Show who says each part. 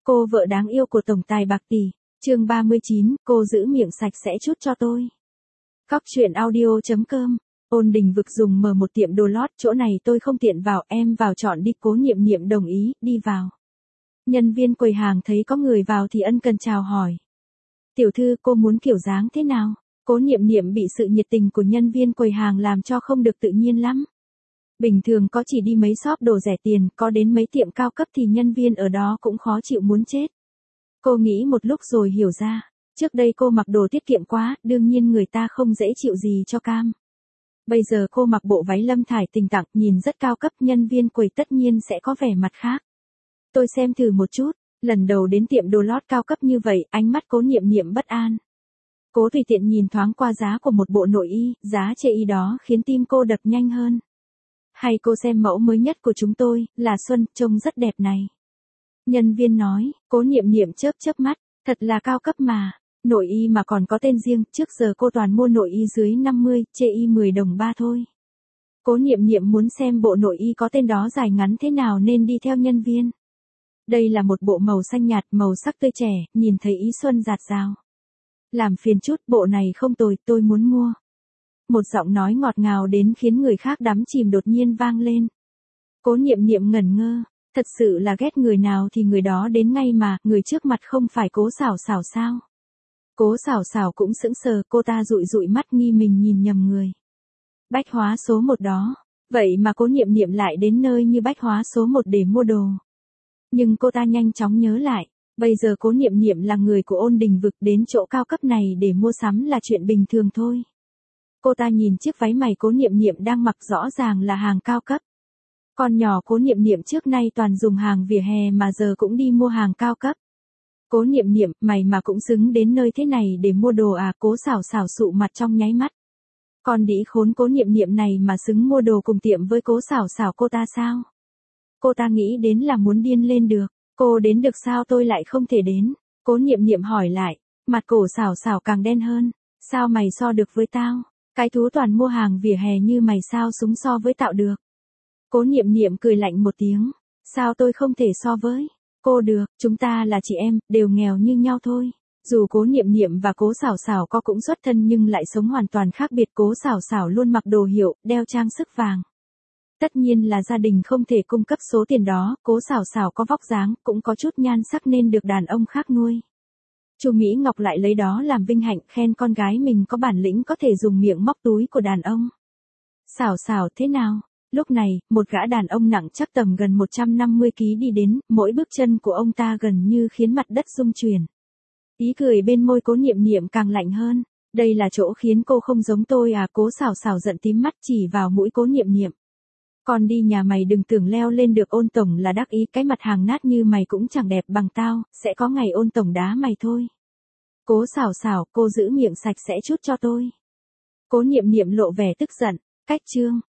Speaker 1: Cô vợ đáng yêu của tổng tài bạc tỷ. Chương 39, cô giữ miệng sạch sẽ chút cho tôi. Cóc truyện audio.com. Ôn Đình Vực dùng mở một tiệm đồ lót, chỗ này tôi không tiện vào, em vào chọn đi. Cố Niệm Niệm đồng ý, đi vào. Nhân viên quầy hàng thấy có người vào thì ân cần chào hỏi. Tiểu thư, cô muốn kiểu dáng thế nào? Cố Niệm Niệm bị sự nhiệt tình của nhân viên quầy hàng làm cho không được tự nhiên lắm. Bình thường có chỉ đi mấy shop đồ rẻ tiền, có đến mấy tiệm cao cấp thì nhân viên ở đó cũng khó chịu muốn chết. Cô nghĩ một lúc rồi hiểu ra, trước đây cô mặc đồ tiết kiệm quá, đương nhiên người ta không dễ chịu gì cho cam. Bây giờ cô mặc bộ váy Lâm Thải Tình tặng, nhìn rất cao cấp, nhân viên quầy tất nhiên sẽ có vẻ mặt khác. Tôi xem thử một chút, lần đầu đến tiệm đồ lót cao cấp như vậy, ánh mắt Cố Niệm Niệm bất an. Cố tùy tiện nhìn thoáng qua giá của một bộ nội y, giá chê y đó khiến tim cô đập nhanh hơn. Hay cô xem mẫu mới nhất của chúng tôi, là Xuân, trông rất đẹp này. Nhân viên nói. Cố Niệm Niệm chớp chớp mắt, thật là cao cấp mà. Nội y mà còn có tên riêng, trước giờ cô toàn mua nội y dưới 50, chê y 10 đồng ba thôi. Cố Niệm Niệm muốn xem bộ nội y có tên đó dài ngắn thế nào nên đi theo nhân viên. Đây là một bộ màu xanh nhạt, màu sắc tươi trẻ, nhìn thấy ý xuân rạt rào. Làm phiền chút, bộ này không tồi, tôi muốn mua. Một giọng nói ngọt ngào đến khiến người khác đắm chìm đột nhiên vang lên. Cố Niệm Niệm ngẩn ngơ, thật sự là ghét người nào thì người đó đến ngay mà, người trước mặt không phải Cố Xảo Xảo sao? Cố Xảo Xảo cũng sững sờ, cô ta dụi dụi mắt nghi mình nhìn nhầm người. Bách hóa số 1 đó, vậy mà Cố Niệm Niệm lại đến nơi như bách hóa số 1 để mua đồ. Nhưng cô ta nhanh chóng nhớ lại, bây giờ Cố Niệm Niệm là người của Ôn Đình Vực, đến chỗ cao cấp này để mua sắm là chuyện bình thường thôi. Cô ta nhìn chiếc váy mày Cố Niệm Niệm đang mặc rõ ràng là hàng cao cấp. Con nhỏ Cố Niệm Niệm trước nay toàn dùng hàng vỉa hè mà giờ cũng đi mua hàng cao cấp. Cố Niệm Niệm, mày mà cũng xứng đến nơi thế này để mua đồ à? Cố Xảo Xảo sụ mặt trong nháy mắt. Con đĩ khốn, Cố Niệm Niệm này mà xứng mua đồ cùng tiệm với Cố Xảo Xảo cô ta sao? Cô ta nghĩ đến là muốn điên lên được. Cô đến được sao tôi lại không thể đến? Cố Niệm Niệm hỏi lại. Mặt Cố Xảo Xảo càng đen hơn. Sao mày so được với tao? Cái thú toàn mua hàng vỉa hè như mày sao xứng so với tao được? Cố Niệm Niệm cười lạnh một tiếng. Sao tôi không thể so với cô được? Chúng ta là chị em, đều nghèo như nhau thôi. Dù Cố Niệm Niệm và Cố Xảo Xảo có cũng xuất thân nhưng lại sống hoàn toàn khác biệt. Cố Xảo Xảo luôn mặc đồ hiệu, đeo trang sức vàng. Tất nhiên là gia đình không thể cung cấp số tiền đó. Cố Xảo Xảo có vóc dáng, cũng có chút nhan sắc nên được đàn ông khác nuôi. Chu Mỹ Ngọc lại lấy đó làm vinh hạnh, khen con gái mình có bản lĩnh có thể dùng miệng móc túi của đàn ông. Xảo Xảo thế nào? Lúc này, một gã đàn ông nặng chắc tầm gần 150 kg đi đến, mỗi bước chân của ông ta gần như khiến mặt đất rung chuyển. Ý cười bên môi Cố Niệm Niệm càng lạnh hơn. Đây là chỗ khiến cô không giống tôi à? Cố Xảo Xảo giận tím mắt chỉ vào mũi Cố Niệm Niệm. Con đi nhà mày đừng tưởng leo lên được Ôn tổng là đắc ý, cái mặt hàng nát như mày cũng chẳng đẹp bằng tao, sẽ có ngày Ôn tổng đá mày thôi. Cố Xảo Xảo, cô giữ miệng sạch sẽ chút cho tôi. Cố Niệm Niệm lộ vẻ tức giận. Cách chương.